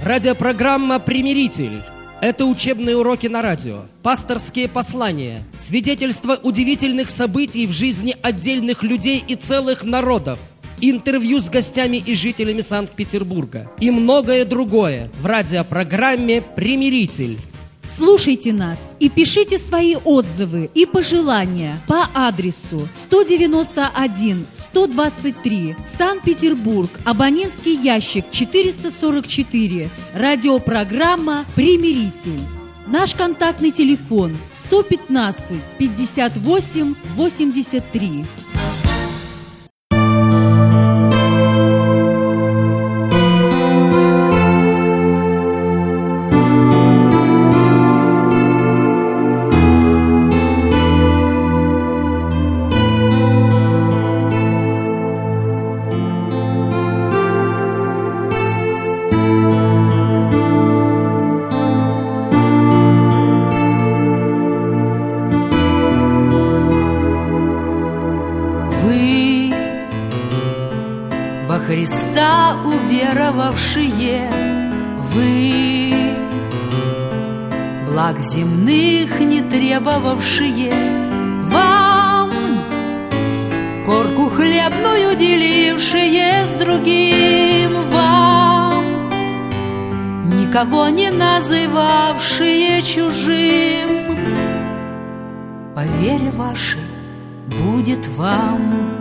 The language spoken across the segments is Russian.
Радиопрограмма «Примиритель». Это учебные уроки на радио, пасторские послания, свидетельства удивительных событий в жизни отдельных людей и целых народов, интервью с гостями и жителями Санкт-Петербурга и многое другое в радиопрограмме «Примиритель». Слушайте нас и пишите свои отзывы и пожелания по адресу 191-123, Санкт-Петербург, абонентский ящик 444, радиопрограмма «Примиритель». Наш контактный телефон 115 58 83. Христа уверовавшие, вы, благ земных не требовавшие, вам, корку хлебную делившие с другим, вам, никого не называвшие чужим, по вере вашей будет вам.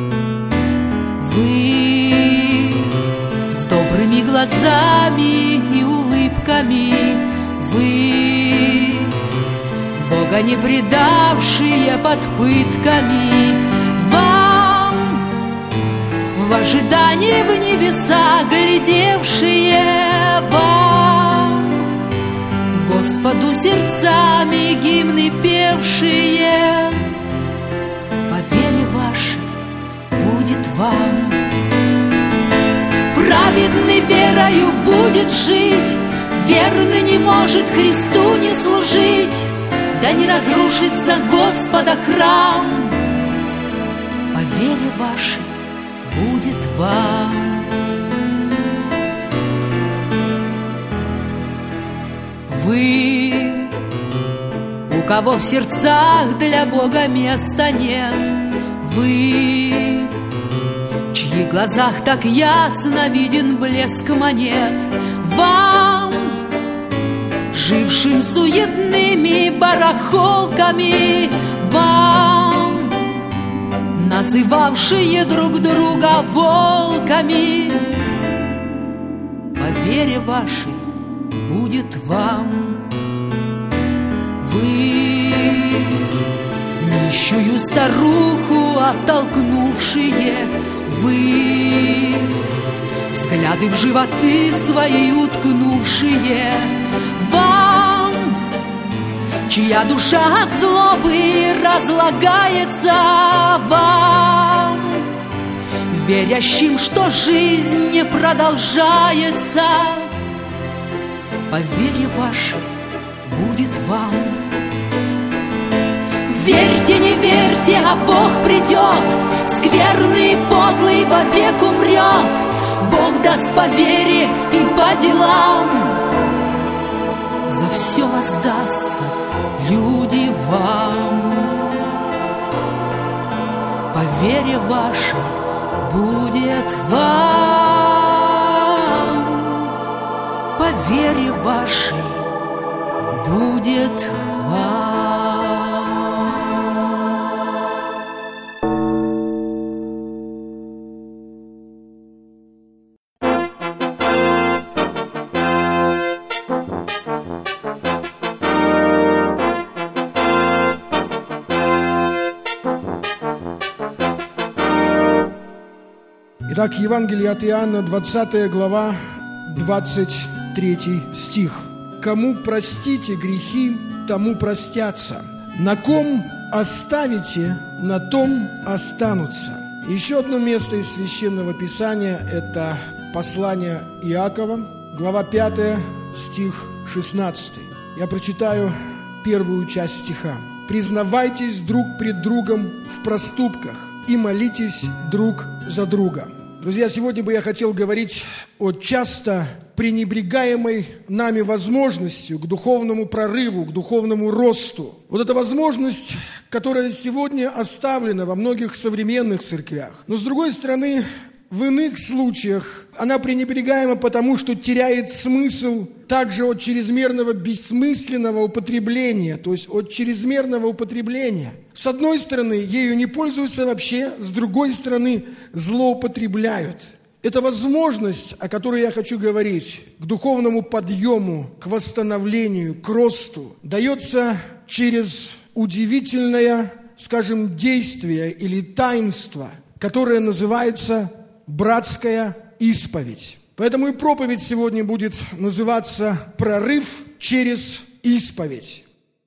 Вы с добрыми глазами и улыбками, вы, Бога не предавшие под пытками, вам, в ожидании в небеса глядевшие, вам, Господу сердцами гимны певшие, по вере вашей будет вам. Праведный верою будет жить, верный не может Христу не служить, да не разрушится Господа храм, по вере вашей будет вам. Вы, у кого в сердцах для Бога места нет, вы, в чьих глазах так ясно виден блеск монет, вам, жившим суетными барахолками, вам, называвшие друг друга волками, по вере вашей будет вам. Вы, нищую старуху оттолкнувшие, вы, взгляды в животы свои уткнувшие, вам, чья душа от злобы разлагается, вам, верящим, что жизнь не продолжается, по вере вашей будет вам. Верьте, не верьте, а Бог придет, скверный и подлый вовек умрет, Бог даст по вере и по делам, за все воздастся люди вам. По вере вашей будет вам, по вере вашей будет вам. Итак, Евангелие от Иоанна, 20 глава, 23 стих. «Кому простите грехи, тому простятся. На ком оставите, на том останутся». Еще одно место из Священного Писания – это послание Иакова, глава 5, стих 16. Я прочитаю первую часть стиха. «Признавайтесь друг пред другом в проступках и молитесь друг за друга». Друзья, сегодня бы я хотел говорить о часто пренебрегаемой нами возможностью к духовному прорыву, к духовному росту. Вот эта возможность, которая сегодня оставлена во многих современных церквях. Но с другой стороны, в иных случаях она пренебрегаема потому, что теряет смысл также от чрезмерного бессмысленного употребления, то есть от чрезмерного употребления. С одной стороны, ею не пользуются вообще, с другой стороны, злоупотребляют. Это возможность, о которой я хочу говорить, к духовному подъему, к восстановлению, к росту, дается через удивительное, скажем, действие или таинство, которое называется братская исповедь. Поэтому и проповедь сегодня будет называться «Прорыв через исповедь».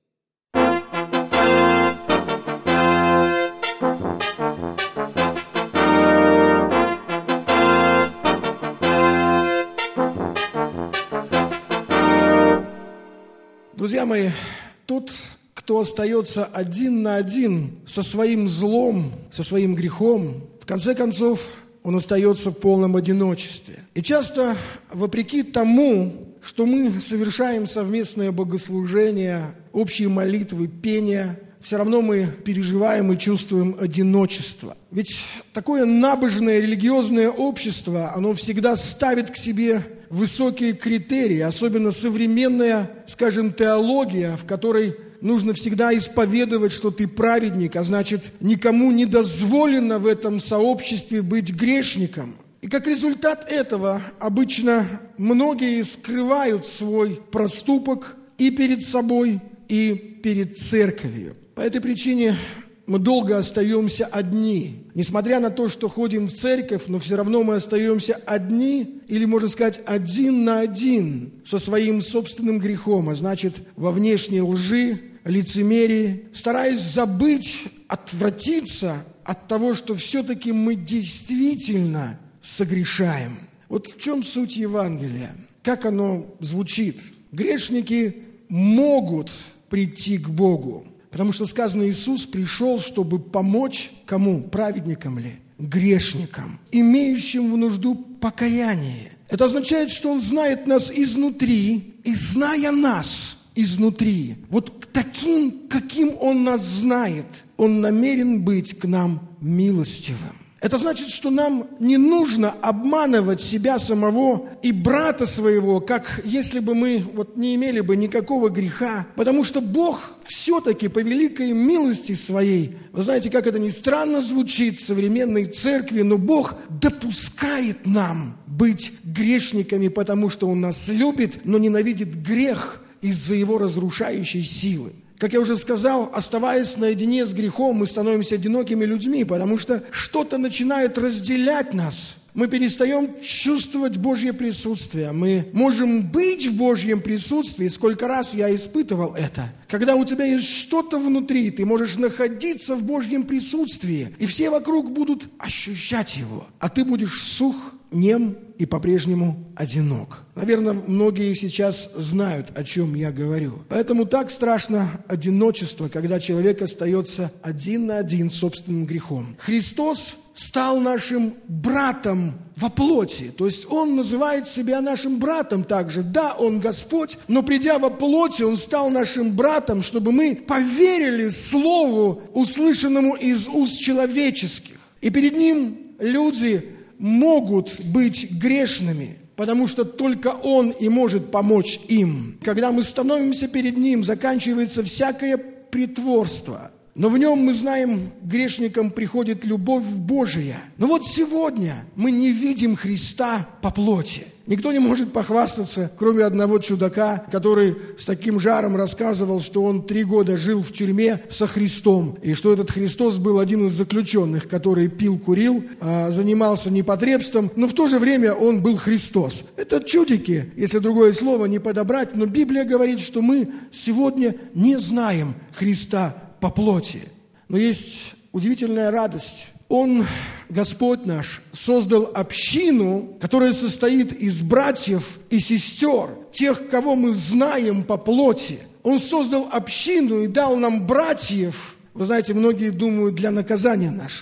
Друзья мои, тот, кто остается один на один со своим злом, со своим грехом, в конце концов, он остается в полном одиночестве. И часто, вопреки тому, что мы совершаем совместное богослужение, общие молитвы, пение, все равно мы переживаем и чувствуем одиночество. Ведь такое набожное религиозное общество, оно всегда ставит к себе высокие критерии, особенно современная, скажем, теология, в которой нужно всегда исповедовать, что ты праведник, а значит, никому не дозволено в этом сообществе быть грешником. И как результат этого обычно многие скрывают свой проступок и перед собой, и перед церковью. По этой причине мы долго остаемся одни. Несмотря на то, что ходим в церковь, но все равно мы остаемся одни, или, можно сказать, один на один со своим собственным грехом, а значит, во внешней лжи, лицемерии, стараясь забыть, отвратиться от того, что все-таки мы действительно согрешаем. Вот в чем суть Евангелия? Как оно звучит? Грешники могут прийти к Богу, потому что сказано, Иисус пришел, чтобы помочь кому? Праведникам ли? Грешникам, имеющим в нужду покаяние. Это означает, что Он знает нас изнутри, и зная нас изнутри, вот таким, каким Он нас знает, Он намерен быть к нам милостивым. Это значит, что нам не нужно обманывать себя самого и брата своего, как если бы мы не имели бы никакого греха, потому что Бог все-таки по великой милости своей, вы знаете, как это ни странно звучит в современной церкви, но Бог допускает нам быть грешниками, потому что Он нас любит, но ненавидит грех из-за его разрушающей силы. Как я уже сказал, оставаясь наедине с грехом, мы становимся одинокими людьми, потому что что-то начинает разделять нас. Мы перестаем чувствовать Божье присутствие. Мы можем быть в Божьем присутствии. Сколько раз я испытывал это. Когда у тебя есть что-то внутри, ты можешь находиться в Божьем присутствии, и все вокруг будут ощущать его, а ты будешь сух, нем и по-прежнему одинок. Наверное, многие сейчас знают, о чем я говорю. Поэтому так страшно одиночество, когда человек остается один на один с собственным грехом. Христос стал нашим братом во плоти. То есть Он называет себя нашим братом также. Да, Он Господь, но придя во плоти, Он стал нашим братом, чтобы мы поверили Слову, услышанному из уст человеческих. И перед Ним люди могут быть грешными, потому что только Он и может помочь им. Когда мы становимся перед Ним, заканчивается всякое притворство. Но в Нем, мы знаем, грешникам приходит любовь Божия. Но вот сегодня мы не видим Христа по плоти. Никто не может похвастаться, кроме одного чудака, который с таким жаром рассказывал, что он 3 года жил в тюрьме со Христом, и что этот Христос был один из заключенных, который пил, курил, занимался непотребством, но в то же время он был Христос. Это чудики, если другое слово не подобрать, но Библия говорит, что мы сегодня не знаем Христа по плоти. Но есть удивительная радость. Он, Господь наш, создал общину, которая состоит из братьев и сестер, тех, кого мы знаем по плоти. Он создал общину и дал нам братьев, вы знаете, многие думают, для наказания нашего.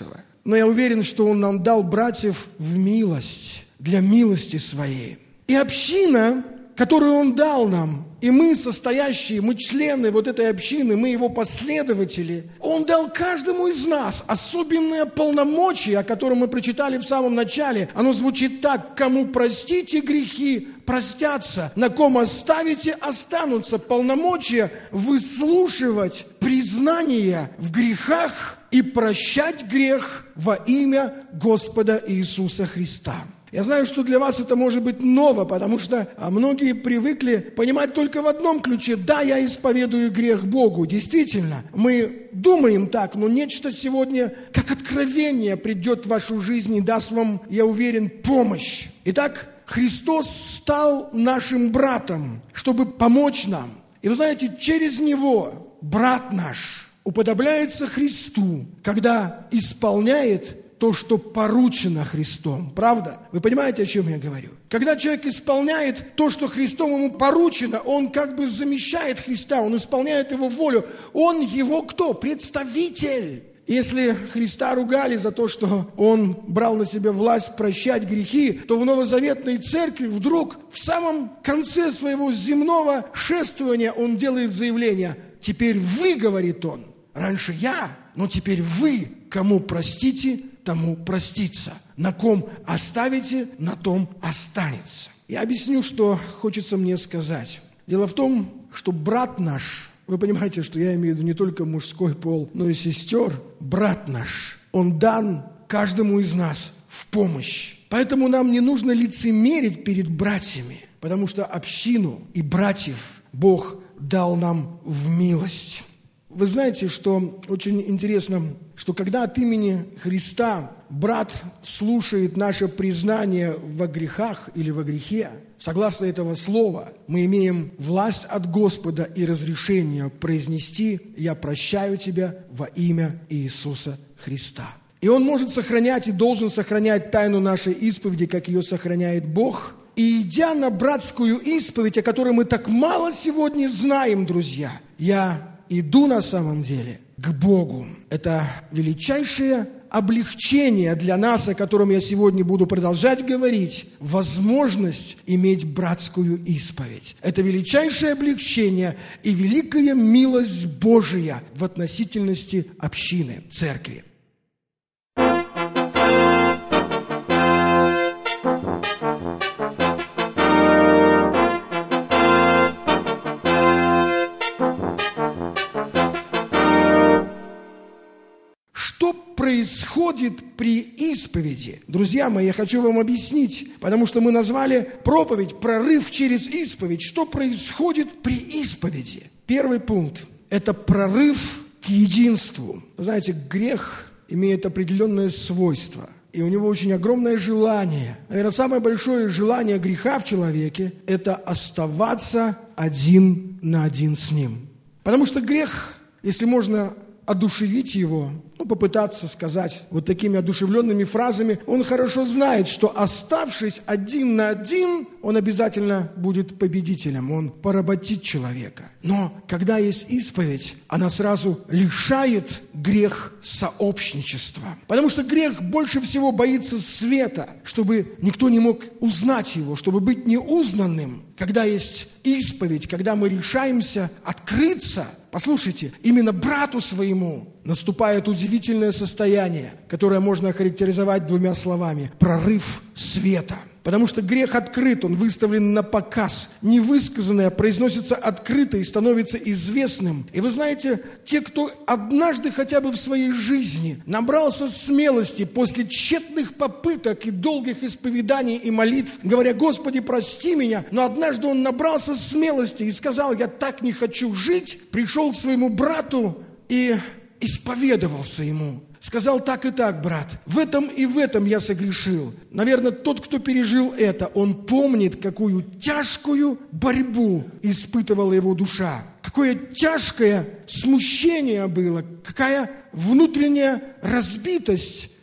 но я уверен, что Он нам дал братьев в милость, для милости Своей. И община, которую Он дал нам, и мы состоящие, мы члены вот этой общины, мы Его последователи, Он дал каждому из нас особенное полномочие, о котором мы прочитали в самом начале. Оно звучит так: кому простите грехи, простятся, на ком оставите, останутся. Полномочия выслушивать признания в грехах и прощать грех во имя Господа Иисуса Христа. Я знаю, что для вас это может быть ново, потому что многие привыкли понимать только в одном ключе: да, я исповедую грех Богу. Действительно, мы думаем так, но нечто сегодня, как откровение, придет в вашу жизнь и даст вам, я уверен, помощь. Итак, Христос стал нашим братом, чтобы помочь нам. И вы знаете, через Него брат наш уподобляется Христу, когда исполняет то, что поручено Христом. Правда? Вы понимаете, о чем я говорю? Когда человек исполняет то, что Христом ему поручено, он как бы замещает Христа, он исполняет Его волю. Он Его кто? Представитель. Если Христа ругали за то, что Он брал на себя власть прощать грехи, то в Новозаветной Церкви вдруг в самом конце своего земного шествования Он делает заявление: «Теперь вы, — говорит Он, — раньше я, но теперь вы, кому простите, тому простится. На ком оставите, на том останется». Я объясню, что хочется мне сказать. Дело в том, что брат наш, вы понимаете, что я имею в виду не только мужской пол, но и сестер, брат наш, он дан каждому из нас в помощь. Поэтому нам не нужно лицемерить перед братьями, потому что общину и братьев Бог дал нам в милость. Вы знаете, что очень интересно, что когда от имени Христа брат слушает наше признание во грехах или во грехе, согласно этого слова, мы имеем власть от Господа и разрешение произнести: «Я прощаю тебя во имя Иисуса Христа». И Он может сохранять и должен сохранять тайну нашей исповеди, как ее сохраняет Бог. И идя на братскую исповедь, о которой мы так мало сегодня знаем, друзья, я иду на самом деле к Богу. Это величайшее облегчение для нас, о котором я сегодня буду продолжать говорить, возможность иметь братскую исповедь. Это величайшее облегчение и великая милость Божия в относительности общины, церкви. Происходит при исповеди. Друзья мои, я хочу вам объяснить, потому что мы назвали проповедь «Прорыв через исповедь». Что происходит при исповеди? Первый пункт – это прорыв к единству. Вы знаете, грех имеет определенное свойство, и у него очень огромное желание. Наверное, самое большое желание греха в человеке – это оставаться один на один с ним. Потому что грех, если можно одушевить его, попытаться сказать вот такими одушевленными фразами, он хорошо знает, что, оставшись один на один, он обязательно будет победителем, он поработит человека. Но когда есть исповедь, она сразу лишает грех сообщничества. Потому что грех больше всего боится света, чтобы никто не мог узнать его, чтобы быть неузнанным. Когда есть исповедь, когда мы решаемся открыться, послушайте, именно брату своему, наступает удивительное состояние, которое можно охарактеризовать двумя словами – прорыв света. Потому что грех открыт, он выставлен на показ. Невысказанное произносится открыто и становится известным. И вы знаете, те, кто однажды хотя бы в своей жизни набрался смелости после тщетных попыток и долгих исповеданий и молитв, говоря: «Господи, прости меня», но однажды он набрался смелости и сказал: «Я так не хочу жить», пришел к своему брату и исповедовался ему. Сказал: так и так, брат, в этом и в этом я согрешил. Наверное, тот, кто пережил это, он помнит, какую тяжкую борьбу испытывала его душа. Какое тяжкое смущение было, какая внутренняя разбитость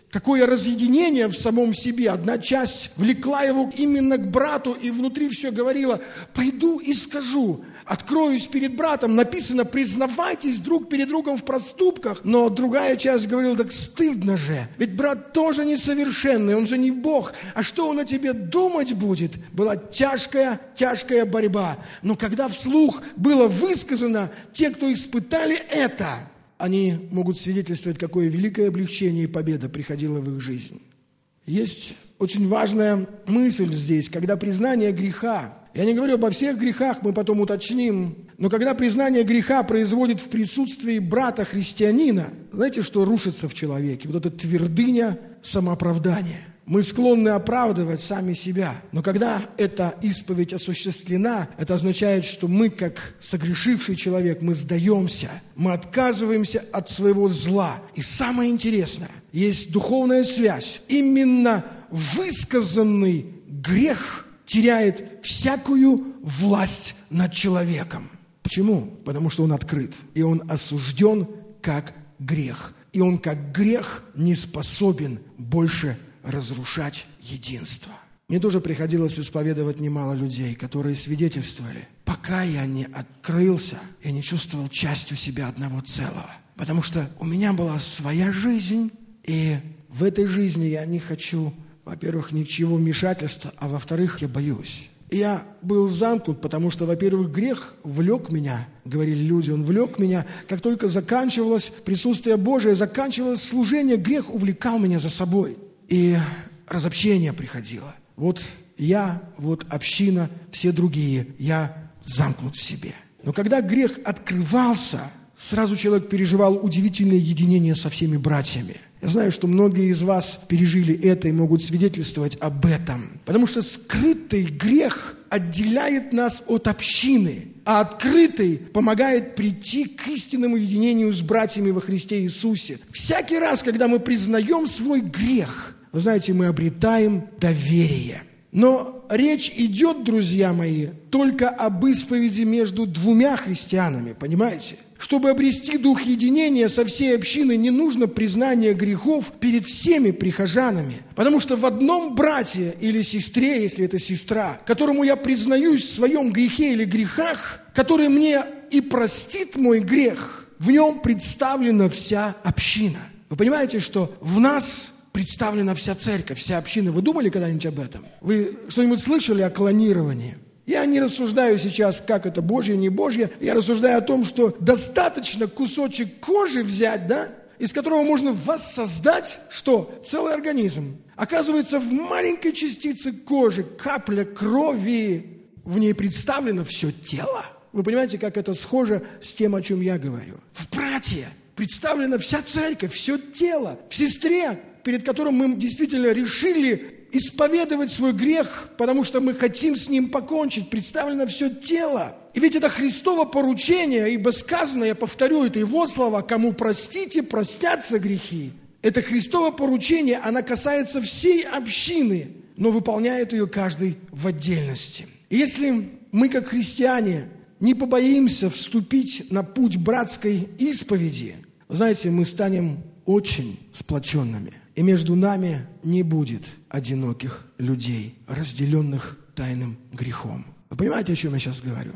какое разъединение в самом себе. Одна часть влекла его именно к брату, и внутри все говорило: пойду и скажу, откроюсь перед братом. Написано: признавайтесь друг перед другом в проступках. Но другая часть говорила: так стыдно же, ведь брат тоже несовершенный, он же не Бог. А что он о тебе думать будет? Была тяжкая борьба. Но когда вслух было высказано, те, кто испытали это, они могут свидетельствовать, какое великое облегчение и победа приходила в их жизнь. Есть очень важная мысль здесь, когда признание греха, я не говорю обо всех грехах, мы потом уточним, но когда признание греха производит в присутствии брата-христианина, знаете, что рушится в человеке? Вот эта твердыня самооправдания. Мы склонны оправдывать сами себя. Но когда эта исповедь осуществлена, это означает, что мы, как согрешивший человек, мы сдаемся, мы отказываемся от своего зла. И самое интересное, есть духовная связь. Именно высказанный грех теряет всякую власть над человеком. Почему? Потому что он открыт, и он осужден как грех. И он как грех не способен больше разрушать единство. Мне тоже приходилось исповедовать немало людей, которые свидетельствовали: пока я не открылся, я не чувствовал частью себя одного целого. Потому что у меня была своя жизнь, и в этой жизни я не хочу, во-первых, ничего вмешательства, а во-вторых, я боюсь. И я был замкнут, потому что, во-первых, грех влек меня, говорили люди, он влек меня. Как только заканчивалось присутствие Божие, заканчивалось служение, грех увлекал меня за собой. И разобщение приходило. Вот я, вот община, все другие, я замкнут в себе. Но когда грех открывался, сразу человек переживал удивительное единение со всеми братьями. Я знаю, что многие из вас пережили это и могут свидетельствовать об этом. Потому что скрытый грех отделяет нас от общины, а открытый помогает прийти к истинному единению с братьями во Христе Иисусе. Всякий раз, когда мы признаем свой грех, вы знаете, мы обретаем доверие. Но речь идет, друзья мои, только об исповеди между двумя христианами, понимаете? Чтобы обрести дух единения со всей общиной, не нужно признание грехов перед всеми прихожанами. Потому что в одном брате или сестре, если это сестра, которому я признаюсь в своем грехе или грехах, который мне и простит мой грех, в нем представлена вся община. Вы понимаете, что в нас представлена вся церковь, вся община. Вы думали когда-нибудь об этом? Вы что-нибудь слышали о клонировании? Я не рассуждаю сейчас, как это Божье, не Божье. Я рассуждаю о том, что достаточно кусочек кожи взять, да, из которого можно воссоздать, что? Целый организм. Оказывается, в маленькой частице кожи, капля крови, в ней представлено все тело. Вы понимаете, как это схоже с тем, о чем я говорю? В брате представлена вся церковь, все тело. В сестре, перед которым мы действительно решили исповедовать свой грех, потому что мы хотим с ним покончить, представлено все тело. И ведь это Христово поручение, ибо сказано, я повторю, это Его слова: кому простите, простятся грехи. Это Христово поручение, оно касается всей общины, но выполняет ее каждый в отдельности. И если мы, как христиане, не побоимся вступить на путь братской исповеди, вы знаете, мы станем очень сплоченными. И между нами не будет одиноких людей, разделенных тайным грехом. Вы понимаете, о чем я сейчас говорю?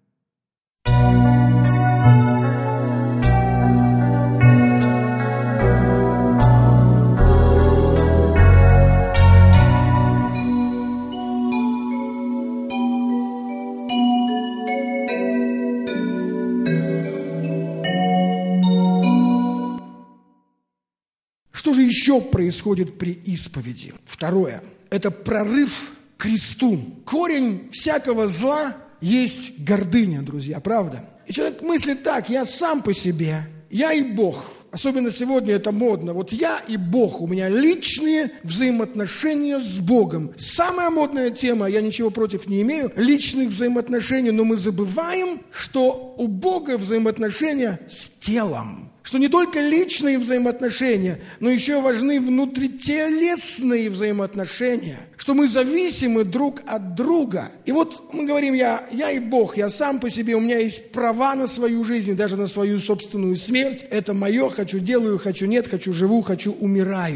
Что же еще происходит при исповеди? Второе. Это прорыв к кресту. Корень всякого зла есть гордыня, друзья, правда? И человек мыслит так: я сам по себе, я и Бог. Особенно сегодня это модно. Вот я и Бог, у меня личные взаимоотношения с Богом. Самая модная тема, я ничего против не имею, личных взаимоотношений, но мы забываем, что у Бога взаимоотношения с телом. Что не только личные взаимоотношения, но еще важны внутрителесные взаимоотношения. Что мы зависимы друг от друга. И вот мы говорим, я и Бог, я сам по себе, у меня есть права на свою жизнь, даже на свою собственную смерть. Это мое, хочу делаю, хочу нет, хочу живу, хочу умираю.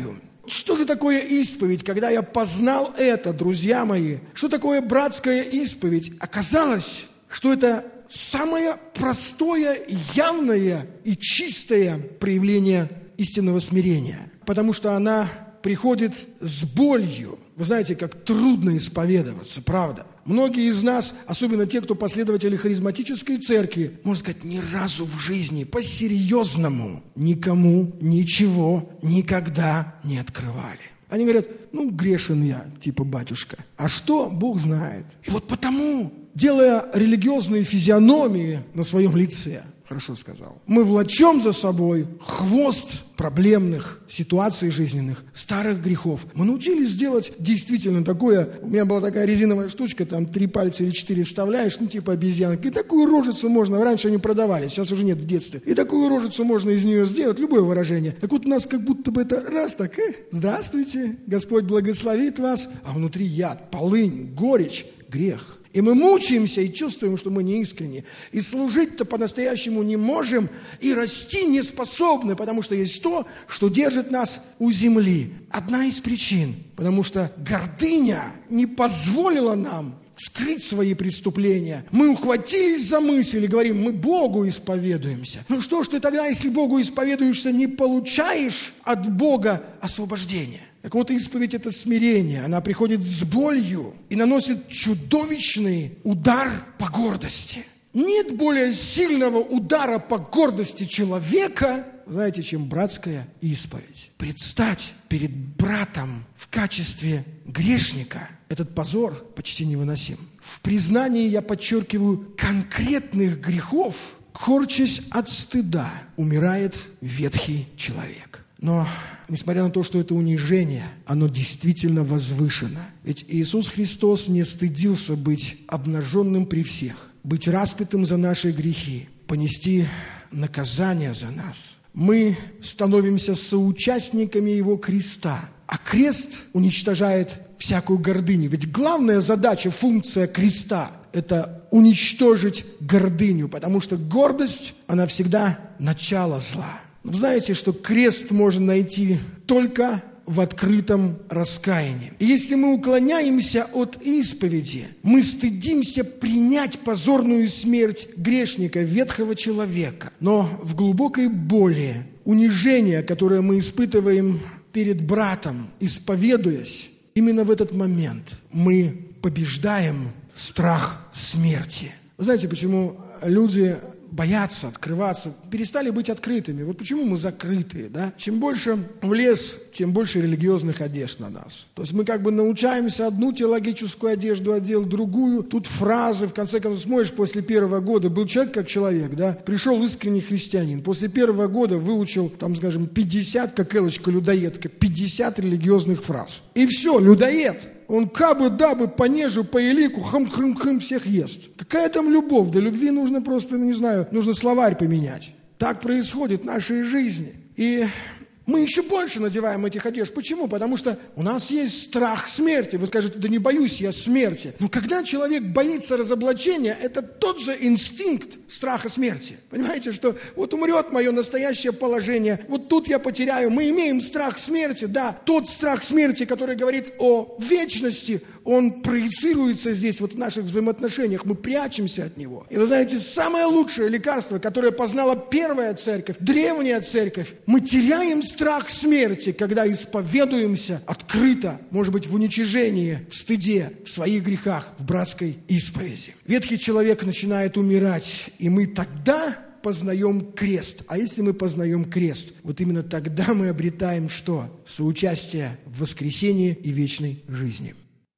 что же такое исповедь? Когда я познал это, друзья мои, что такое братская исповедь? Оказалось, что это самое простое, явное и чистое проявление истинного смирения. Потому что она приходит с болью. Вы знаете, как трудно исповедоваться, правда? Многие из нас, особенно те, кто последователи харизматической церкви, можно сказать, ни разу в жизни по-серьезному никому ничего никогда не открывали. Они говорят, грешен я, типа батюшка. А что? Бог знает. И вот потому, делая религиозные физиономии на своем лице, хорошо сказал, мы влачем за собой хвост проблемных ситуаций жизненных, старых грехов. Мы научились делать действительно такое, у меня была такая резиновая штучка, там 3 пальца или 4 вставляешь, типа обезьянка, и такую рожицу можно, раньше они продавали, сейчас уже нет в детстве, и такую рожицу можно из нее сделать, любое выражение. Так вот у нас как будто бы это раз так, здравствуйте, Господь благословит вас, а внутри яд, полынь, горечь, грех. И мы мучаемся и чувствуем, что мы неискренни. И служить-то по-настоящему не можем, и расти не способны, потому что есть то, что держит нас у земли. Одна из причин, потому что гордыня не позволила нам скрыть свои преступления. Мы ухватились за мысль и говорим, мы Богу исповедуемся. Ну что ж ты тогда, если Богу исповедуешься, не получаешь от Бога освобождения? Так вот, исповедь – это смирение. Она приходит с болью и наносит чудовищный удар по гордости. Нет более сильного удара по гордости человека, знаете, чем братская исповедь. Предстать перед братом в качестве грешника – этот позор почти невыносим. В признании, я подчеркиваю, конкретных грехов, корчась от стыда, умирает ветхий человек. Но, несмотря на то, что это унижение, оно действительно возвышено. Ведь Иисус Христос не стыдился быть обнаженным при всех, быть распятым за наши грехи, понести наказание за нас. Мы становимся соучастниками Его креста, а крест уничтожает всякую гордыню. Ведь главная задача, функция креста – это уничтожить гордыню, потому что гордость, она всегда начало зла. Вы знаете, что крест можно найти только в открытом раскаянии. И если мы уклоняемся от исповеди, мы стыдимся принять позорную смерть грешника, ветхого человека. Но в глубокой боли, унижение, которое мы испытываем перед братом, исповедуясь, именно в этот момент мы побеждаем страх смерти. Вы знаете, почему люди боятся открываться, перестали быть открытыми? Вот почему мы закрытые, да? Чем больше в лес, тем больше религиозных одежд на нас. То есть мы как бы научаемся одну теологическую одежду одел, другую. Тут фразы, в конце концов, смотришь, после 1-го года был человек как человек, да? Пришел искренний христианин. После 1-го года выучил, там, скажем, 50, как Элочка-людоедка, 50 религиозных фраз. И все, людоед. Он кабы-дабы, понежу, по элику, хам-хам-хам всех ест. Какая там любовь? До любви нужно просто, не знаю, нужно словарь поменять. Так происходит в нашей жизни. И мы еще больше надеваем этих одежд. Почему? Потому что у нас есть страх смерти. Вы скажете, да не боюсь я смерти. Но когда человек боится разоблачения, это тот же инстинкт страха смерти. Понимаете, что вот умрет мое настоящее положение, вот тут я потеряю. Мы имеем страх смерти, да. Тот страх смерти, который говорит о вечности, он проецируется здесь, вот в наших взаимоотношениях. Мы прячемся от него. И вы знаете, самое лучшее лекарство, которое познала первая церковь, древняя церковь, мы теряем страх смерти, когда исповедуемся открыто, может быть, в уничижении, в стыде, в своих грехах, в братской исповеди. Ветхий человек начинает умирать, и мы тогда познаем крест. А если мы познаем крест, вот именно тогда мы обретаем что? Соучастие в воскресении и вечной жизни.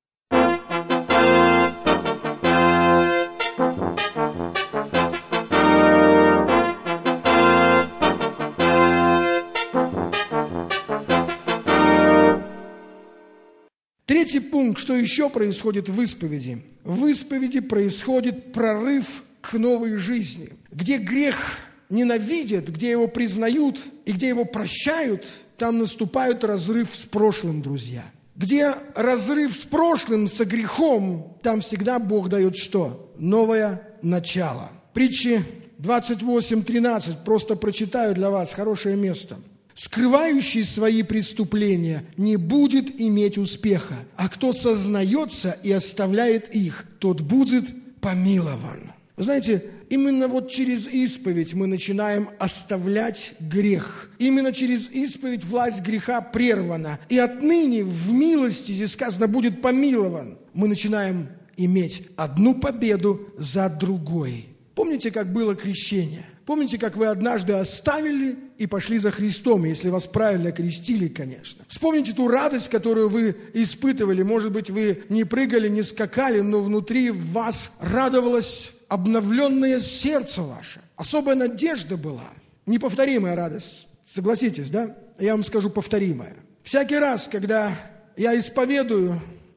Третий пункт, что еще происходит в исповеди? В исповеди происходит прорыв к новой жизни. Где грех ненавидят, где его признают и где его прощают, там наступает разрыв с прошлым, друзья. Где разрыв с прошлым, со грехом, там всегда Бог дает что? Новое начало. Притчи 28:13, просто прочитаю для вас, хорошее место. скрывающий свои преступления, не будет иметь успеха, а кто сознается и оставляет их, тот будет помилован». Вы знаете, именно вот через исповедь мы начинаем оставлять грех. Именно через исповедь власть греха прервана. И отныне в милости, здесь сказано, будет помилован. Мы начинаем иметь одну победу за другой. Помните, как было крещение? Помните, как вы однажды оставили и пошли за Христом, если вас правильно крестили, конечно. Вспомните ту радость, которую вы испытывали. Может быть, вы не прыгали, не скакали, но внутри вас радовалось обновленное сердце ваше. Особая надежда была. Неповторимая радость, согласитесь, да? Я вам скажу повторимая. Всякий раз, когда я исповедуюсь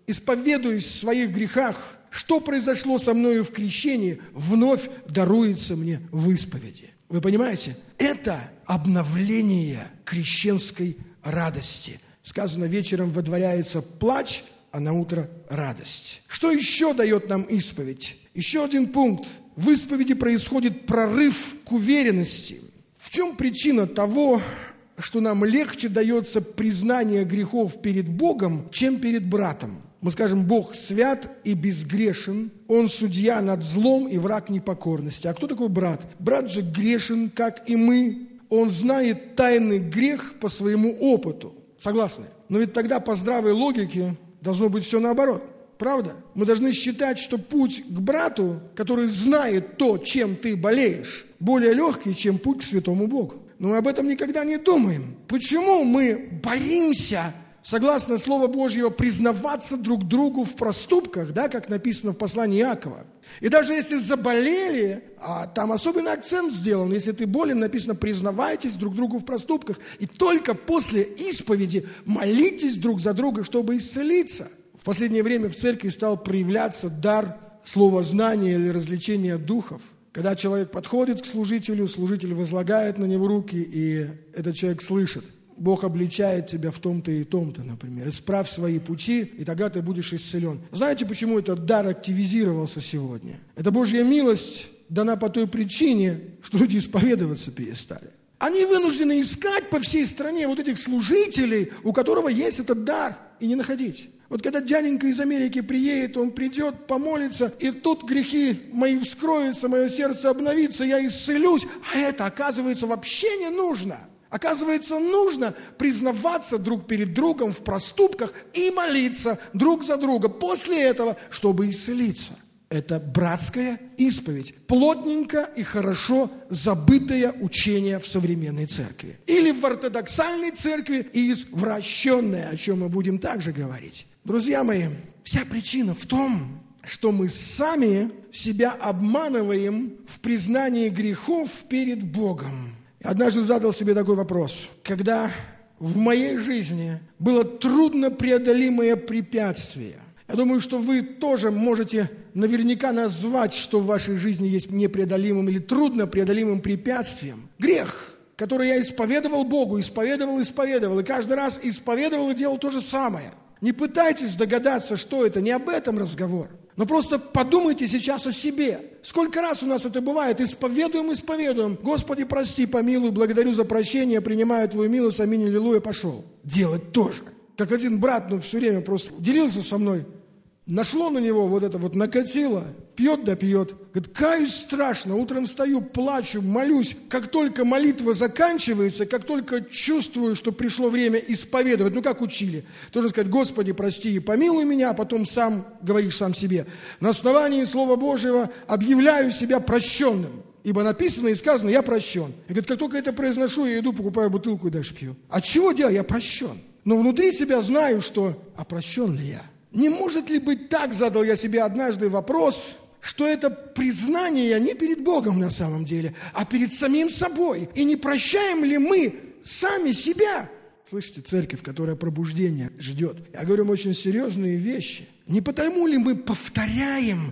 в своих грехах, что произошло со мною в крещении, вновь даруется мне в исповеди. Вы понимаете? Это обновление крещенской радости. Сказано, вечером водворяется плач, а на утро радость. Что еще дает нам исповедь? Еще один пункт. В исповеди происходит прорыв к уверенности. В чем причина того, что нам легче дается признание грехов перед Богом, чем перед братом? Мы скажем, Бог свят и безгрешен, Он судья над злом и враг непокорности. А кто такой брат? Брат же грешен, как и мы. Он знает тайный грех по своему опыту. Согласны? Но ведь тогда по здравой логике должно быть все наоборот. Правда? Мы должны считать, что путь к брату, который знает то, чем ты болеешь, более легкий, чем путь к святому Богу. Но мы об этом никогда не думаем. Почему мы боимся, согласно Слову Божьего, признаваться друг другу в проступках, да, как написано в послании Иакова? И даже если заболели, а там особенный акцент сделан, если ты болен, написано, признавайтесь друг другу в проступках. И только после исповеди молитесь друг за друга, чтобы исцелиться. В последнее время в церкви стал проявляться дар словознания или развлечения духов. Когда человек подходит к служителю, служитель возлагает на него руки, и этот человек слышит: Бог обличает тебя в том-то и том-то, например. Исправь свои пути, и тогда ты будешь исцелен. Знаете, почему этот дар активизировался сегодня? Это Божья милость дана по той причине, что люди исповедоваться перестали. Они вынуждены искать по всей стране вот этих служителей, у которого есть этот дар, и не находить. Вот когда дяденька из Америки приедет, он придет, помолится, и тут грехи мои вскроются, мое сердце обновится, я исцелюсь. А это, оказывается, вообще не нужно. Оказывается, нужно признаваться друг перед другом в проступках и молиться друг за друга после этого, чтобы исцелиться. Это братская исповедь, плотненько и хорошо забытое учение в современной церкви. Или в ортодоксальной церкви извращенное, о чем мы будем также говорить. Друзья мои, вся причина в том, что мы сами себя обманываем в признании грехов перед Богом. Однажды задал себе такой вопрос: когда в моей жизни было труднопреодолимое препятствие, я думаю, что вы тоже можете наверняка назвать, что в вашей жизни есть непреодолимым или труднопреодолимым препятствием. Грех, который я исповедовал Богу, исповедовал, и каждый раз исповедовал и делал то же самое. Не пытайтесь догадаться, что это, не об этом разговор. Но просто подумайте сейчас о себе. Сколько раз у нас это бывает? Исповедуем. Господи, прости, помилуй, благодарю за прощение, принимаю Твою милость, аминь, аллилуйя, пошел. Делать тоже. Как один брат, все время просто делился со мной. Нашло на него вот это вот, накатило, пьет да пьет. Говорит, каюсь страшно, утром встаю, плачу, молюсь. Как только молитва заканчивается, как только чувствую, что пришло время исповедовать, как учили, должен сказать: Господи, прости и помилуй меня, а потом сам говоришь сам себе: на основании Слова Божьего объявляю себя прощенным. Ибо написано и сказано, я прощен. И говорит, как только это произношу, я иду, покупаю бутылку и дальше пью. От чего дело? Я прощен. Но внутри себя знаю, что, а прощен ли я? Не может ли быть так, задал я себе однажды вопрос, что это признание не перед Богом на самом деле, а перед самим собой. И не прощаем ли мы сами себя? Слышите, церковь, которая пробуждение ждет. Я говорю очень серьезные вещи. Не потому ли мы повторяем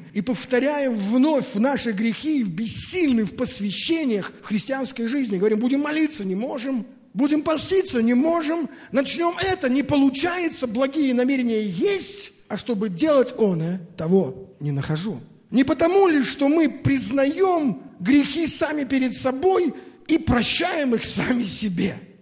вновь в наши грехи, в бессильны в посвящениях в христианской жизни? Говорим, будем молиться, не можем. Будем поститься, не можем. Начнем это, не получается. Благие намерения есть, а чтобы делать того не нахожу. Не потому ли, что мы признаем грехи сами перед собой и прощаем их сами себе?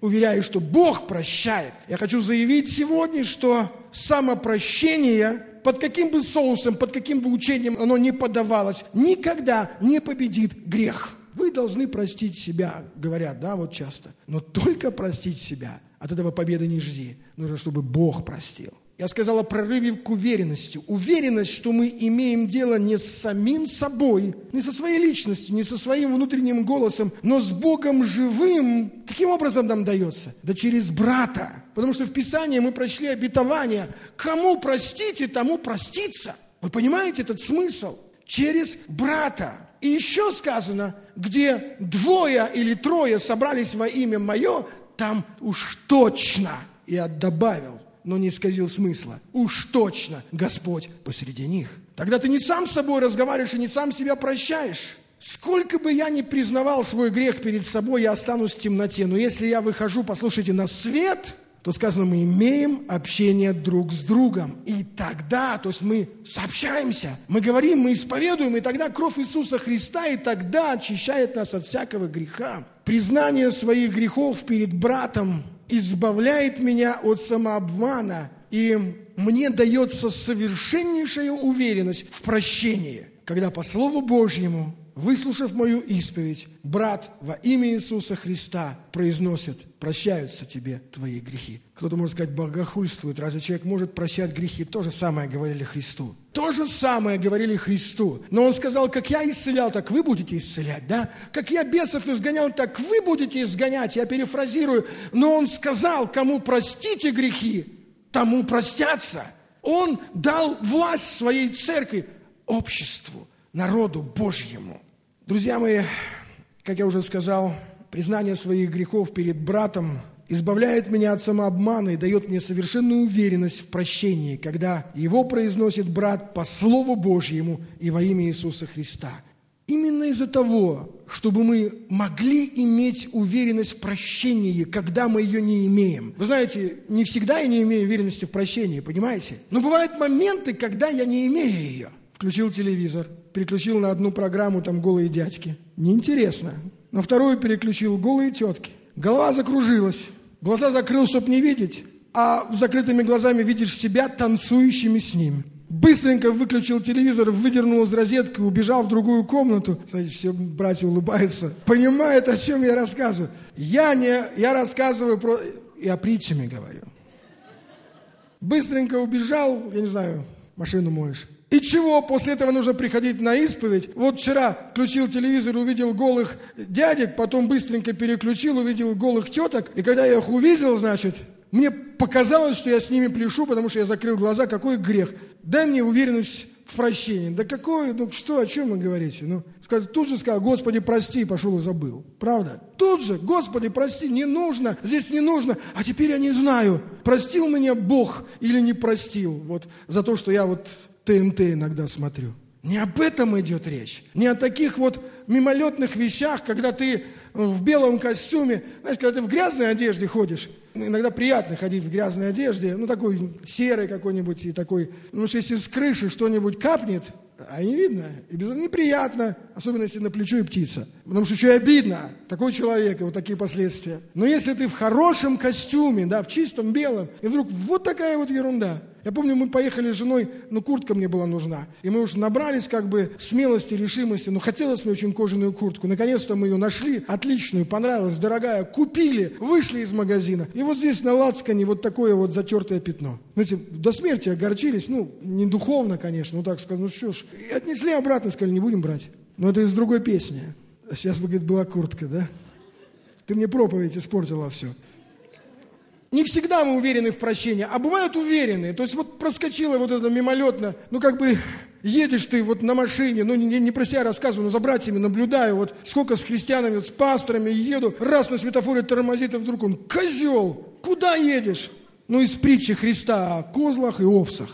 уверяю, что Бог прощает. Я хочу заявить сегодня, что самопрощение, под каким бы соусом, под каким бы учением оно ни подавалось, никогда не победит грех. Вы должны простить себя, говорят, да, вот часто. Но только простить себя. От этого победы не жди. Нужно, чтобы Бог простил. Я сказал о прорыве к уверенности. Уверенность, что мы имеем дело не с самим собой, не со своей личностью, не со своим внутренним голосом, но с Богом живым. Каким образом нам дается? Да через брата. Потому что в Писании мы прочли обетование. Кому простите, тому простится. Вы понимаете этот смысл? Через брата. И еще сказано, где 2 или 3 собрались во имя Мое, там уж точно, я добавил, но не исказил смысла, уж точно Господь посреди них. Тогда ты не сам с собой разговариваешь и не сам себя прощаешь. Сколько бы я ни признавал свой грех перед собой, я останусь в темноте. Но если я выхожу, послушайте, на свет, то сказано, мы имеем общение друг с другом. И тогда, то есть мы сообщаемся, мы говорим, мы исповедуем, и тогда кровь Иисуса Христа, и тогда очищает нас от всякого греха. Признание своих грехов перед братом избавляет меня от самообмана, и мне дается совершеннейшая уверенность в прощении, когда по Слову Божьему, выслушав мою исповедь, брат во имя Иисуса Христа произносит: прощаются тебе твои грехи. Кто-то может сказать, богохульствует. Разве человек может прощать грехи? То же самое говорили Христу. То же самое говорили Христу. Но Он сказал, как я исцелял, так вы будете исцелять, да? Как я бесов изгонял, так вы будете изгонять. Я перефразирую. Но Он сказал, кому простите грехи, тому простятся. Он дал власть своей церкви, обществу, народу Божьему. Друзья мои, как я уже сказал, признание своих грехов перед братом избавляет меня от самообмана и дает мне совершенную уверенность в прощении, когда его произносит брат по Слову Божьему и во имя Иисуса Христа. Именно из-за того, чтобы мы могли иметь уверенность в прощении, когда мы ее не имеем. Вы знаете, не всегда я не имею уверенности в прощении, понимаете? Но бывают моменты, когда я не имею ее. Включил телевизор, переключил на одну программу, там голые дядьки. Неинтересно. На вторую переключил голые тетки. Голова закружилась. Глаза закрыл, чтобы не видеть, а с закрытыми глазами видишь себя танцующими с ним. Быстренько выключил телевизор, выдернул из розетки, убежал в другую комнату. Кстати, все братья улыбаются. Понимают, о чем я рассказываю. Я рассказываю про... Я притчами говорю. Быстренько убежал, я не знаю, машину моешь. И чего? После этого нужно приходить на исповедь. Вот вчера включил телевизор, увидел голых дядек, потом быстренько переключил, увидел голых теток. И когда я их увидел, значит, мне показалось, что я с ними пляшу, потому что я закрыл глаза. Какой грех? Дай мне уверенность в прощении. Да какой? Ну что, о чем вы говорите? Тут же сказал, Господи, прости, пошел и забыл. Правда? Тут же, Господи, прости, не нужно, здесь не нужно. А теперь я не знаю, простил меня Бог или не простил. Вот за то, что я вот... ТНТ иногда смотрю. Не об этом идет речь. Не о таких вот мимолетных вещах, когда ты в белом костюме, знаешь, когда ты в грязной одежде ходишь, иногда приятно ходить в грязной одежде, такой серый какой-нибудь и такой, потому что если с крыши что-нибудь капнет, а не видно, и неприятно, особенно если на плечо и птица, потому что еще и обидно, такой человек и вот такие последствия. Но если ты в хорошем костюме, да, в чистом белом, и вдруг вот такая вот ерунда. Я помню, мы поехали с женой, куртка мне была нужна. И мы уж набрались смелости, решимости. Хотелось мне очень кожаную куртку. Наконец-то мы ее нашли, отличную, понравилась, дорогая. Купили, вышли из магазина. И вот здесь на лацкане вот такое вот затертое пятно. Знаете, до смерти огорчились. Не духовно, конечно, так сказать. Что ж. И отнесли обратно, сказали, не будем брать. Но это из другой песни. Сейчас бы, говорит, была куртка, да? Ты мне проповедь испортила все. Не всегда мы уверены в прощении, а бывают уверенные. То есть вот проскочило вот это мимолетно, едешь ты вот на машине, не про себя рассказываю, но за братьями наблюдаю, вот сколько с христианами, вот с пасторами еду, раз на светофоре тормозит, а вдруг он, козел, куда едешь? Из притчи Христа о козлах и овцах.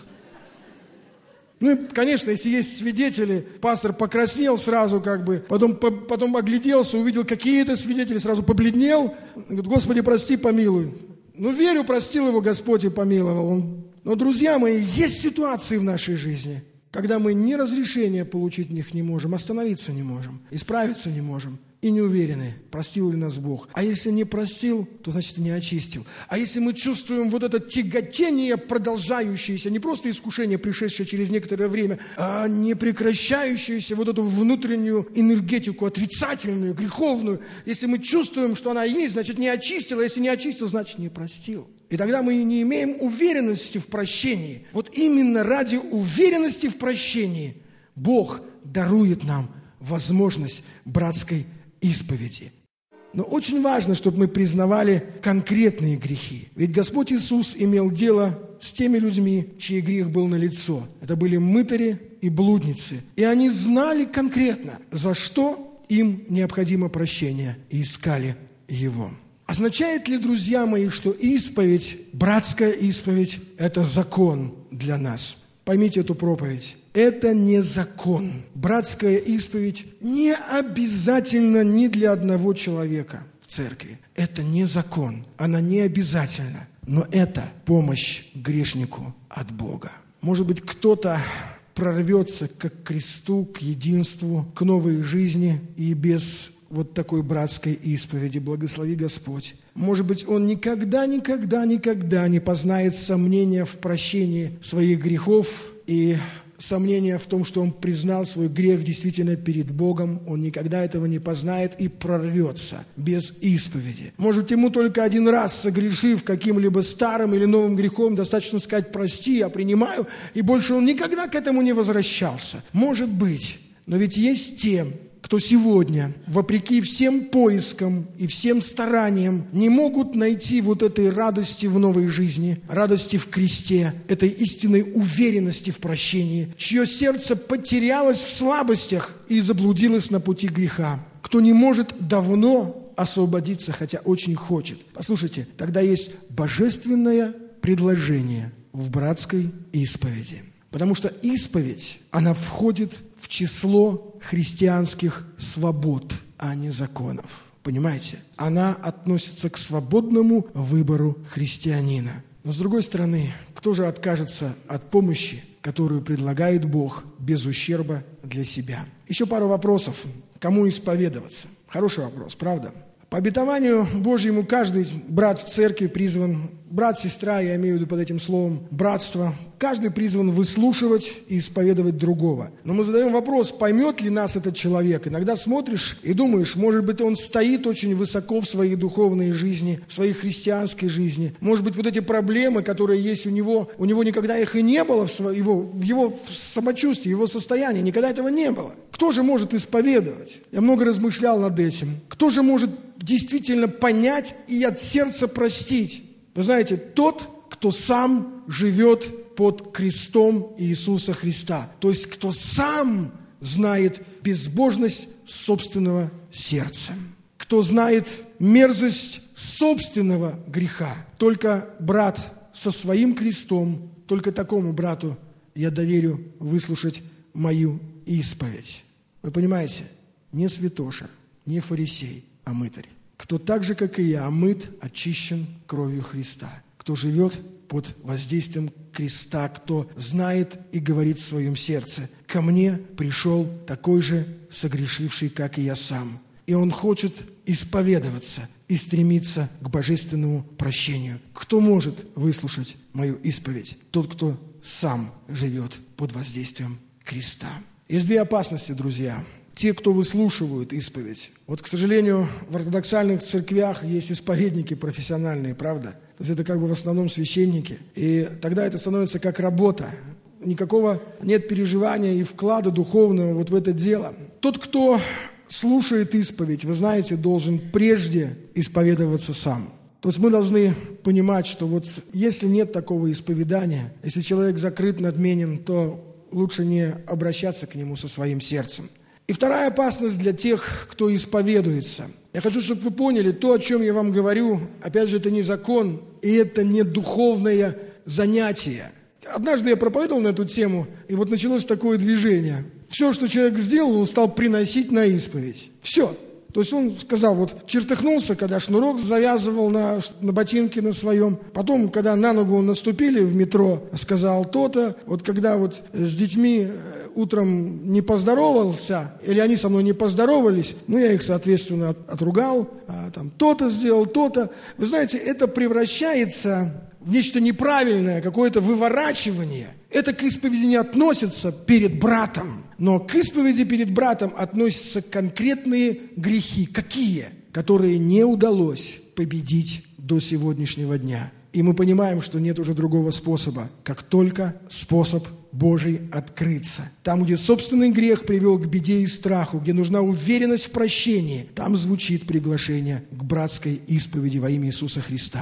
И, конечно, если есть свидетели, пастор покраснел сразу потом огляделся, увидел какие-то свидетели, сразу побледнел, говорит, Господи, прости, помилуй. Верю, простил его Господь и помиловал. Но, друзья мои, есть ситуации в нашей жизни, когда мы ни разрешения получить в них не можем, остановиться не можем, исправиться не можем и не уверены, простил ли нас Бог. А если не простил, то значит не очистил. А если мы чувствуем вот это тяготение продолжающееся, не просто искушение, пришедшее через некоторое время, а не прекращающееся вот эту внутреннюю энергетику отрицательную, греховную, если мы чувствуем, что она есть, значит не очистил, а если не очистил, значит не простил. И тогда мы не имеем уверенности в прощении. Вот именно ради уверенности в прощении Бог дарует нам возможность братской исповеди. Но очень важно, чтобы мы признавали конкретные грехи. Ведь Господь Иисус имел дело с теми людьми, чей грех был налицо. Это были мытари и блудницы. И они знали конкретно, за что им необходимо прощение, и искали его. Означает ли, друзья мои, что исповедь, братская исповедь, это закон для нас? Поймите эту проповедь. Это не закон. Братская исповедь не обязательно ни для одного человека в церкви. Это не закон. Она не обязательна. Но это помощь грешнику от Бога. Может быть, кто-то прорвется к кресту, к единству, к новой жизни и без вот такой братской исповеди. Благослови Господь. Может быть, он никогда не познает сомнения в прощении своих грехов и сомнения в том, что он признал свой грех действительно перед Богом. Он никогда этого не познает и прорвется без исповеди. Может, ему только один раз, согрешив каким-либо старым или новым грехом, достаточно сказать «прости, я принимаю», и больше он никогда к этому не возвращался. Может быть, но ведь есть те, кто сегодня, вопреки всем поискам и всем стараниям, не могут найти вот этой радости в новой жизни, радости в кресте, этой истинной уверенности в прощении, чье сердце потерялось в слабостях и заблудилось на пути греха, кто не может давно освободиться, хотя очень хочет. Послушайте, тогда есть божественное предложение в братской исповеди. Потому что исповедь, она входит в число христианских свобод, а не законов. Понимаете? Она относится к свободному выбору христианина. Но с другой стороны, кто же откажется от помощи, которую предлагает Бог без ущерба для себя? Еще пару вопросов. Кому исповедоваться? Хороший вопрос, правда? По обетованию Божьему каждый брат в церкви призван, брат, сестра, я имею в виду под этим словом братство, каждый призван выслушивать и исповедовать другого. Но мы задаем вопрос, поймет ли нас этот человек? Иногда смотришь и думаешь, может быть, он стоит очень высоко в своей духовной жизни, в своей христианской жизни. Может быть, вот эти проблемы, которые есть у него никогда их и не было в его самочувствии, в его состоянии, никогда этого не было. Кто же может исповедовать? Я много размышлял над этим. Кто же может действительно понять и от сердца простить? Вы знаете, тот, кто сам живет под крестом Иисуса Христа. То есть, кто сам знает безбожность собственного сердца. Кто знает мерзость собственного греха. Только брат со своим крестом, только такому брату я доверю выслушать мою исповедь. Вы понимаете? Не святоша, не фарисей, а мытарь. Кто так же, как и я, омыт, очищен кровью Христа. Кто живет под воздействием креста, кто знает и говорит в своем сердце: «Ко мне пришел такой же согрешивший, как и я сам». И он хочет исповедоваться и стремиться к божественному прощению. Кто может выслушать мою исповедь? Тот, кто сам живет под воздействием креста. Есть две опасности, друзья. Те, кто выслушивают исповедь. Вот, к сожалению, в ортодоксальных церквях есть исповедники профессиональные, правда? То есть это как бы в основном священники. И тогда это становится как работа. Никакого нет переживания и вклада духовного вот в это дело. Тот, кто слушает исповедь, вы знаете, должен прежде исповедоваться сам. То есть мы должны понимать, что вот если нет такого исповедания, если человек закрыт, надменен, то лучше не обращаться к нему со своим сердцем. И вторая опасность для тех, кто исповедуется. Я хочу, чтобы вы поняли, то, о чем я вам говорю, опять же, это не закон, и это не духовное занятие. Однажды я проповедовал на эту тему, и вот началось такое движение. Все, что человек сделал, он стал приносить на исповедь. Все. То есть он сказал, вот чертыхнулся, когда шнурок завязывал на ботинке на своем. Потом, когда на ногу наступили в метро, сказал то-то. Вот когда вот с детьми утром не поздоровался, или они со мной не поздоровались, я их, соответственно, отругал, там то-то сделал, то-то. Вы знаете, это превращается в нечто неправильное, какое-то выворачивание. Это к исповеди не относится перед братом, но к исповеди перед братом относятся конкретные грехи. Какие? Которые не удалось победить до сегодняшнего дня. И мы понимаем, что нет уже другого способа, как только способ Божий открыться. Там, где собственный грех привел к беде и страху, где нужна уверенность в прощении, там звучит приглашение к братской исповеди во имя Иисуса Христа.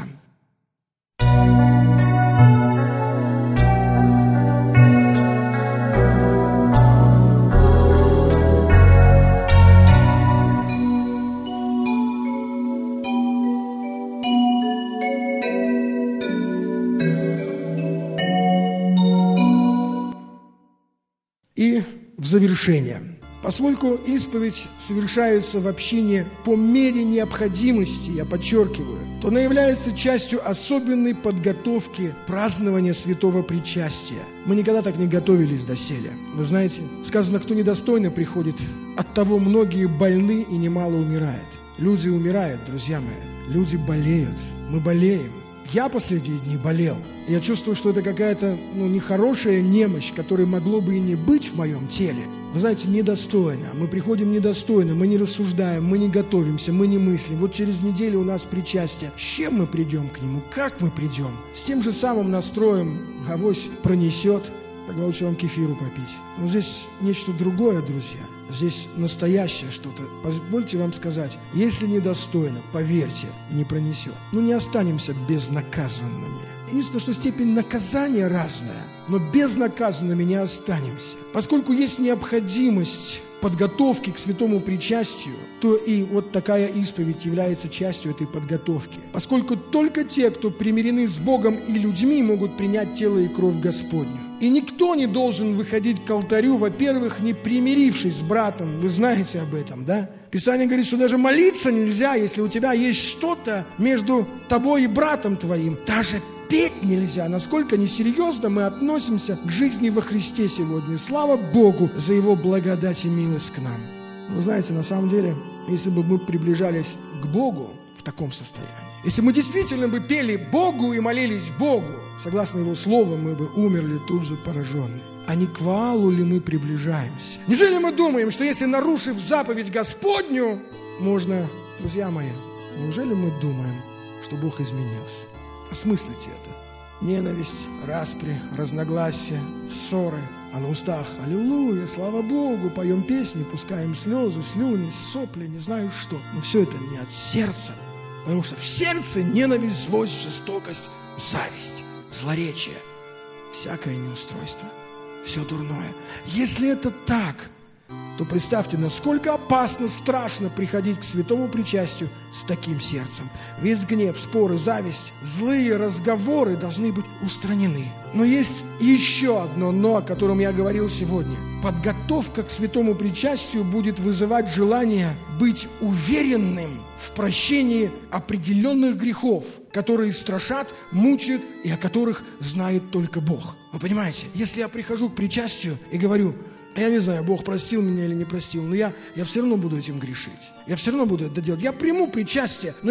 И в завершение. Поскольку исповедь совершается в общине по мере необходимости, я подчеркиваю, то она является частью особенной подготовки празднования святого причастия. Мы никогда так не готовились доселе. Вы знаете, сказано, кто недостойно приходит, от того многие больны и немало умирает. Люди умирают, друзья мои, люди болеют, мы болеем. Я последние дни болел. Я чувствую, что это какая-то нехорошая немощь, которой могло бы и не быть в моем теле. Вы знаете, недостойно. Мы приходим недостойно, мы не рассуждаем, мы не готовимся, мы не мыслим. Вот через неделю у нас причастие. С чем мы придем к нему? Как мы придем? С тем же самым настроем, авось пронесет. Тогда лучше вам кефиру попить. Но здесь нечто другое, друзья. Здесь настоящее что-то. Позвольте вам сказать, если недостойно, поверьте, не пронесет. Не останемся безнаказанными. Единственное, что степень наказания разная, но безнаказанными не останемся. Поскольку есть необходимость подготовки к святому причастию, то и вот такая исповедь является частью этой подготовки. Поскольку только те, кто примирены с Богом и людьми, могут принять тело и кровь Господню. И никто не должен выходить к алтарю, во-первых, не примирившись с братом. Вы знаете об этом, да? Писание говорит, что даже молиться нельзя, если у тебя есть что-то между тобой и братом твоим. Даже петь нельзя. Насколько несерьезно мы относимся к жизни во Христе сегодня. Слава Богу за Его благодать и милость к нам. Вы знаете, на самом деле, если бы мы приближались к Богу в таком состоянии, если мы действительно бы пели Богу и молились Богу, согласно Его слову, мы бы умерли тут же пораженные. А не к Ваалу ли мы приближаемся? Неужели мы думаем, что если, нарушив заповедь Господню, можно... Друзья мои, неужели мы думаем, что Бог изменился? Осмыслите это. Ненависть, распри, разногласия, ссоры, а на устах «Аллилуйя, слава Богу», поем песни, пускаем слезы, слюни, сопли, не знаю что. Но все это не от сердца, потому что в сердце ненависть, злость, жестокость, зависть, злоречие, всякое неустройство, все дурное. Если это так, то представьте, насколько опасно, страшно приходить к святому причастию с таким сердцем. Весь гнев, споры, зависть, злые разговоры должны быть устранены. Но есть еще одно «но», о котором я говорил сегодня. Подготовка к святому причастию будет вызывать желание быть уверенным в прощении определенных грехов, которые страшат, мучают и о которых знает только Бог. Вы понимаете, если я прихожу к причастию и говорю: я не знаю, Бог простил меня или не простил, но я все равно буду этим грешить. Я все равно буду это делать. Я приму причастие, но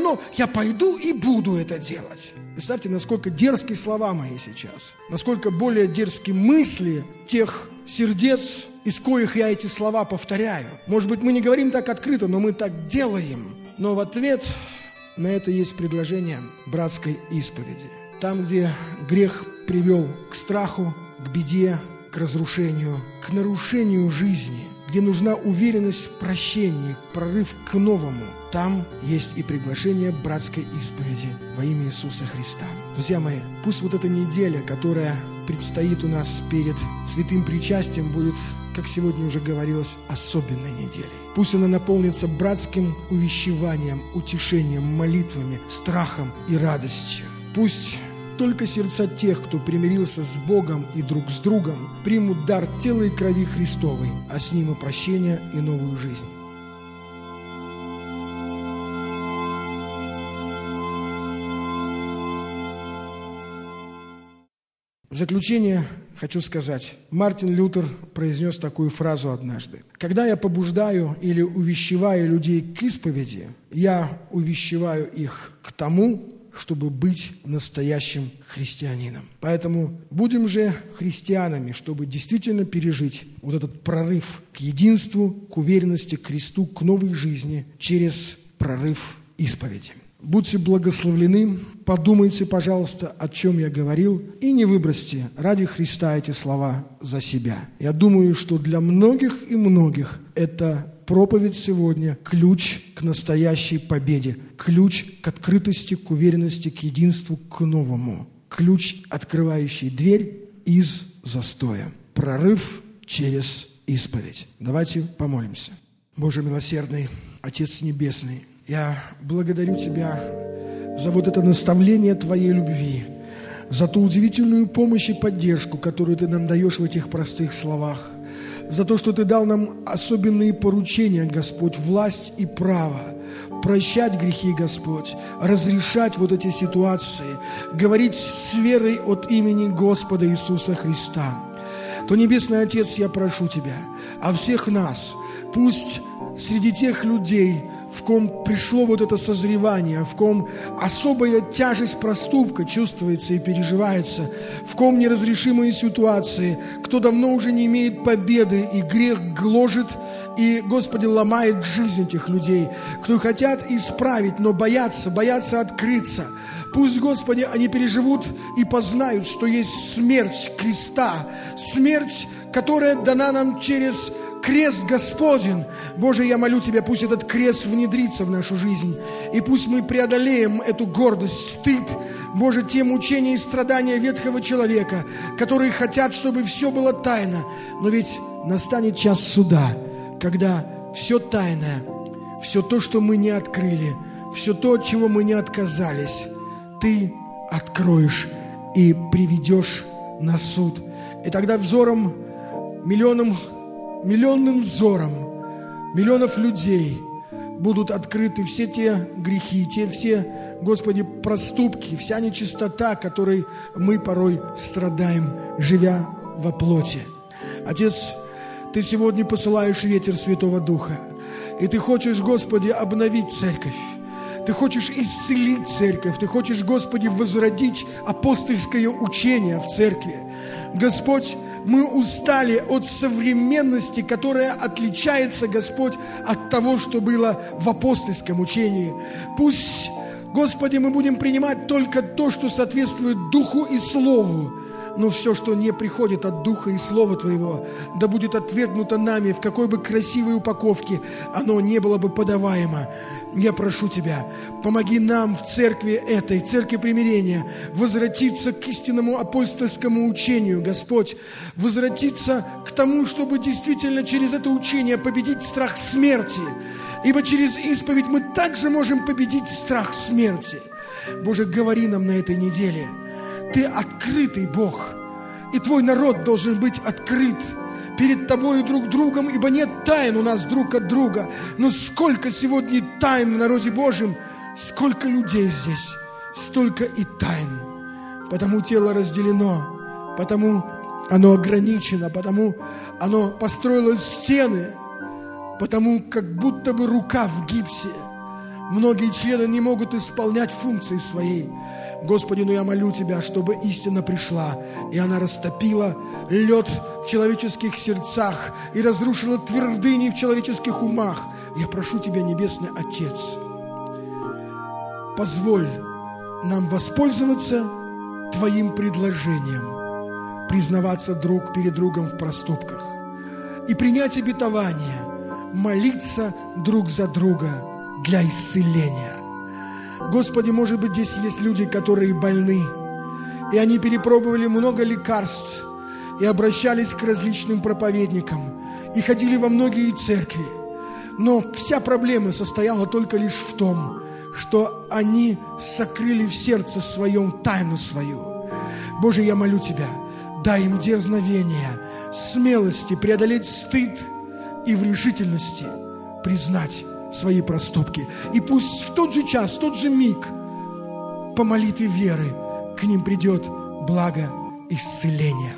я пойду и буду это делать. Представьте, насколько дерзкие слова мои сейчас. Насколько более дерзкие мысли тех сердец, из коих я эти слова повторяю. Может быть, мы не говорим так открыто, но мы так делаем. Но в ответ на это есть предложение братской исповеди. Там, где грех привел к страху, к беде, к разрушению, к нарушению жизни, где нужна уверенность в прощении, прорыв к новому, там есть и приглашение братской исповеди во имя Иисуса Христа. Друзья мои, пусть вот эта неделя, которая предстоит у нас перед святым причастием, будет, как сегодня уже говорилось, особенной неделей. Пусть она наполнится братским увещеванием, утешением, молитвами, страхом и радостью. Пусть только сердца тех, кто примирился с Богом и друг с другом, примут дар тела и крови Христовой, а с ним и прощение, и новую жизнь. В заключение хочу сказать, Мартин Лютер произнес такую фразу однажды. «Когда я побуждаю или увещеваю людей к исповеди, я увещеваю их к тому, чтобы быть настоящим христианином». Поэтому будем же христианами, чтобы действительно пережить вот этот прорыв к единству, к уверенности, к кресту, к новой жизни через прорыв исповеди. Будьте благословлены, подумайте, пожалуйста, о чем я говорил, и не выбросьте ради Христа эти слова за себя. Я думаю, что для многих и многих это проповедь сегодня – ключ к настоящей победе, ключ к открытости, к уверенности, к единству, к новому, ключ, открывающий дверь из застоя, прорыв через исповедь. Давайте помолимся. Боже милосердный, Отец Небесный, я благодарю Тебя за вот это наставление Твоей любви, за ту удивительную помощь и поддержку, которую Ты нам даешь в этих простых словах, за то, что Ты дал нам особенные поручения, Господь, власть и право прощать грехи, Господь, разрешать вот эти ситуации, говорить с верой от имени Господа Иисуса Христа. То, Небесный Отец, я прошу Тебя о всех нас, пусть среди тех людей, в ком пришло вот это созревание, в ком особая тяжесть проступка чувствуется и переживается, в ком неразрешимые ситуации, кто давно уже не имеет победы, и грех гложет, и, Господи, ломает жизнь этих людей, кто хотят исправить, но боятся открыться. Пусть, Господи, они переживут и познают, что есть смерть креста, смерть, которая дана нам через крест Господень. Боже, я молю Тебя, пусть этот крест внедрится в нашу жизнь, и пусть мы преодолеем эту гордость, стыд, Боже, те мучения и страдания ветхого человека, которые хотят, чтобы все было тайно. Но ведь настанет час суда, когда все тайное, все то, что мы не открыли, все то, от чего мы не отказались, Ты откроешь и приведешь на суд. И тогда взором миллионным взором миллионов людей будут открыты все те грехи, те все, Господи, проступки, вся нечистота, которой мы порой страдаем, живя во плоти. Отец, Ты сегодня посылаешь ветер Святого Духа, и Ты хочешь, Господи, обновить церковь. Ты хочешь исцелить церковь, Ты хочешь, Господи, возродить апостольское учение в церкви. Господь, мы устали от современности, которая отличается, Господь, от того, что было в апостольском учении. Пусть, Господи, мы будем принимать только то, что соответствует Духу и Слову. Но все, что не приходит от Духа и Слова Твоего, да будет отвергнуто нами, в какой бы красивой упаковке оно не было бы подаваемо. Я прошу Тебя, помоги нам в церкви этой, церкви примирения, возвратиться к истинному апостольскому учению, Господь, возвратиться к тому, чтобы действительно через это учение победить страх смерти. Ибо через исповедь мы также можем победить страх смерти. Боже, говори нам на этой неделе. Ты открытый Бог, и Твой народ должен быть открыт перед Тобой и друг другом, ибо нет тайн у нас друг от друга. Но сколько сегодня тайн в народе Божьем, сколько людей здесь, столько и тайн. Потому тело разделено, потому оно ограничено, потому оно построило стены, потому как будто бы рука в гипсе. Многие члены не могут исполнять функции своей. Господи, но я молю Тебя, чтобы истина пришла, и она растопила лед в человеческих сердцах и разрушила твердыни в человеческих умах. Я прошу Тебя, Небесный Отец, позволь нам воспользоваться Твоим предложением, признаваться друг перед другом в проступках и принять обетование, молиться друг за друга для исцеления. Господи, может быть, здесь есть люди, которые больны, и они перепробовали много лекарств, и обращались к различным проповедникам, и ходили во многие церкви. Но вся проблема состояла только лишь в том, что они сокрыли в сердце своем тайну свою. Боже, я молю Тебя, дай им дерзновения, смелости преодолеть стыд и в решительности признать свои проступки. И пусть в тот же час, в тот же миг по молитве веры к ним придет благо исцеления.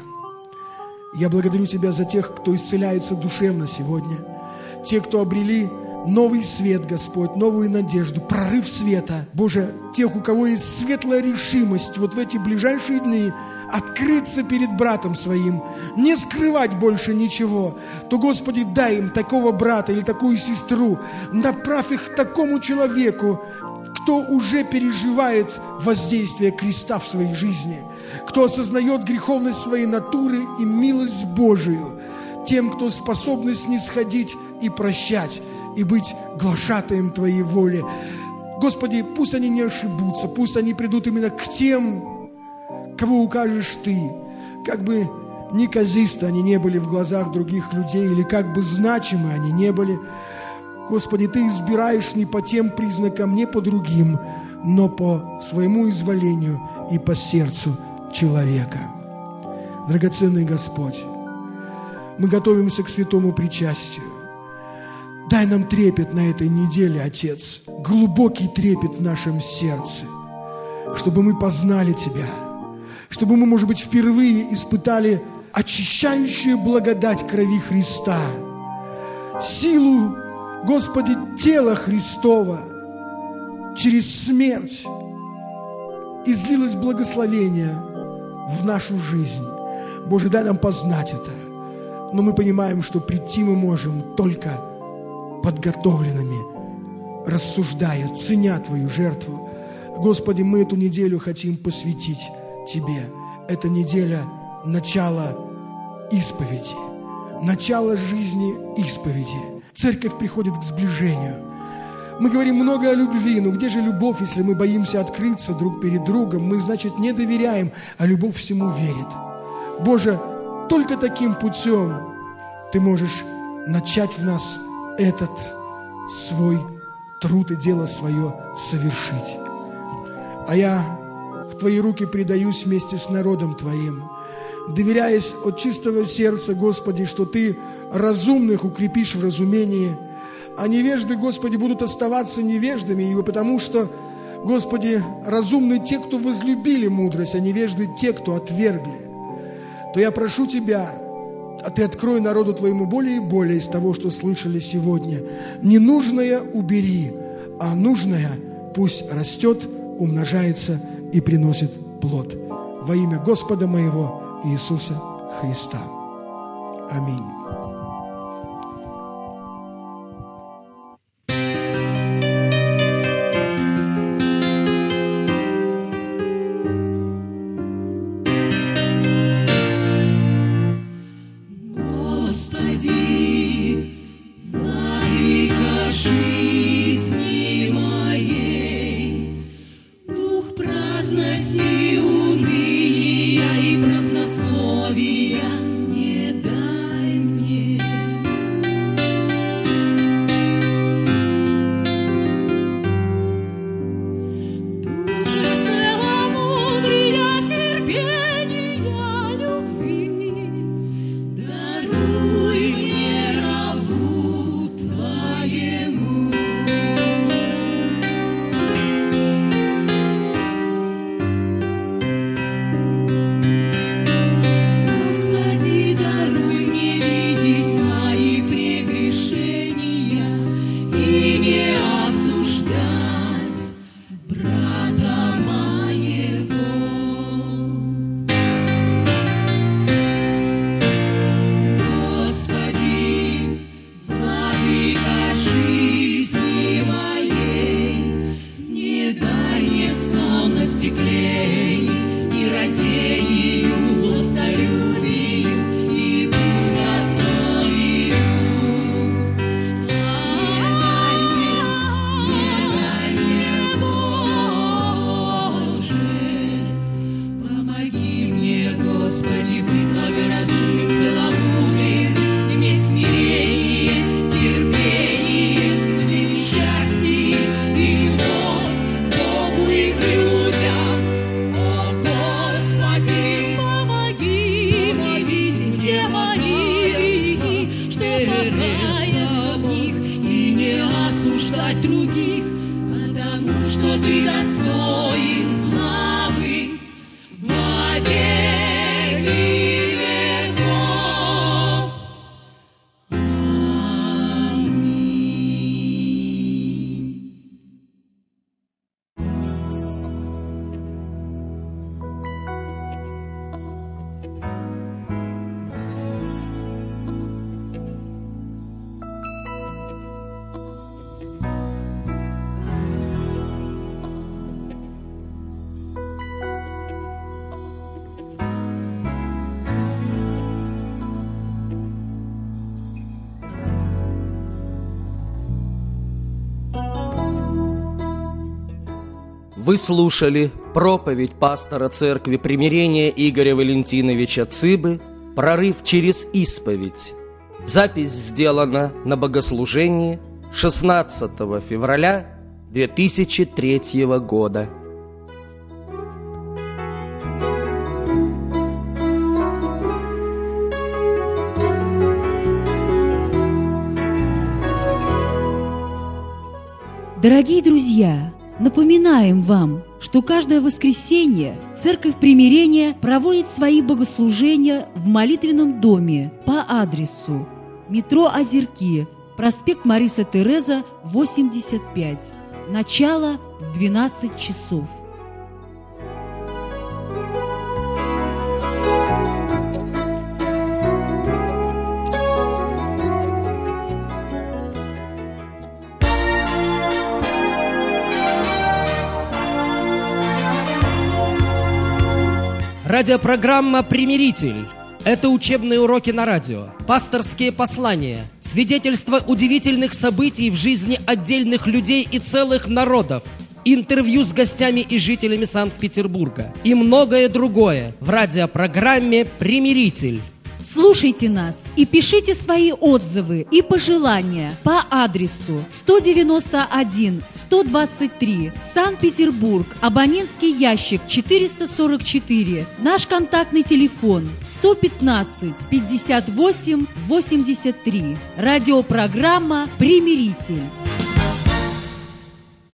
Я благодарю Тебя за тех, кто исцеляется душевно сегодня. Те, кто обрели новый свет, Господь, новую надежду, прорыв света. Боже, тех, у кого есть светлая решимость вот в эти ближайшие дни открыться перед братом своим, не скрывать больше ничего, то, Господи, дай им такого брата или такую сестру, направь их к такому человеку, кто уже переживает воздействие креста в своей жизни, кто осознает греховность своей натуры и милость Божию, тем, кто способен снисходить и прощать, и быть глашатаем Твоей воли. Господи, пусть они не ошибутся, пусть они придут именно к тем, кого укажешь Ты, как бы неказисты они не были в глазах других людей, или как бы значимы они не были. Господи, Ты избираешь не по тем признакам, не по другим, но по своему изволению и по сердцу человека. Драгоценный Господь, мы готовимся к святому причастию. Дай нам трепет на этой неделе, Отец, глубокий трепет в нашем сердце, чтобы мы познали Тебя, чтобы мы, может быть, впервые испытали очищающую благодать крови Христа, силу, Господи, тела Христова через смерть излилось благословение в нашу жизнь. Боже, дай нам познать это. Но мы понимаем, что прийти мы можем только подготовленными, рассуждая, ценя Твою жертву. Господи, мы эту неделю хотим посвятить Тебе. Эта неделя – начало исповеди, начало жизни исповеди. Церковь приходит к сближению. Мы говорим много о любви, но где же любовь, если мы боимся открыться друг перед другом? Мы, значит, не доверяем, а любовь всему верит. Боже, только таким путем Ты можешь начать в нас этот свой труд и дело свое совершить. А я в Твои руки предаюсь вместе с народом Твоим, доверяясь от чистого сердца, Господи, что Ты разумных укрепишь в разумении, а невежды, Господи, будут оставаться невеждами, ибо потому что, Господи, разумны те, кто возлюбили мудрость, а невежды те, кто отвергли. То я прошу Тебя, а Ты открой народу Твоему более и более из того, что слышали сегодня. Ненужное убери, а нужное пусть растет, умножается и приносит плод. Во имя Господа моего Иисуса Христа. Аминь. Праздности, уныния и празднословия не дай мне. Вы слушали проповедь пастора Церкви Примирения Игоря Валентиновича Цыбы «Прорыв через исповедь». Запись сделана на богослужении 16 февраля 2003 года. Дорогие друзья, напоминаем вам, что каждое воскресенье Церковь Примирения проводит свои богослужения в молитвенном доме по адресу метро Озерки, проспект Мариса Тереза, 85. Начало в 12 часов. Радиопрограмма «Примиритель». Это учебные уроки на радио, пасторские послания, свидетельства удивительных событий в жизни отдельных людей и целых народов, интервью с гостями и жителями Санкт-Петербурга и многое другое в радиопрограмме «Примиритель». Слушайте нас и пишите свои отзывы и пожелания по адресу 191-123, Санкт-Петербург, абонентский ящик 444, наш контактный телефон 115-58-83, радиопрограмма «Примиритель».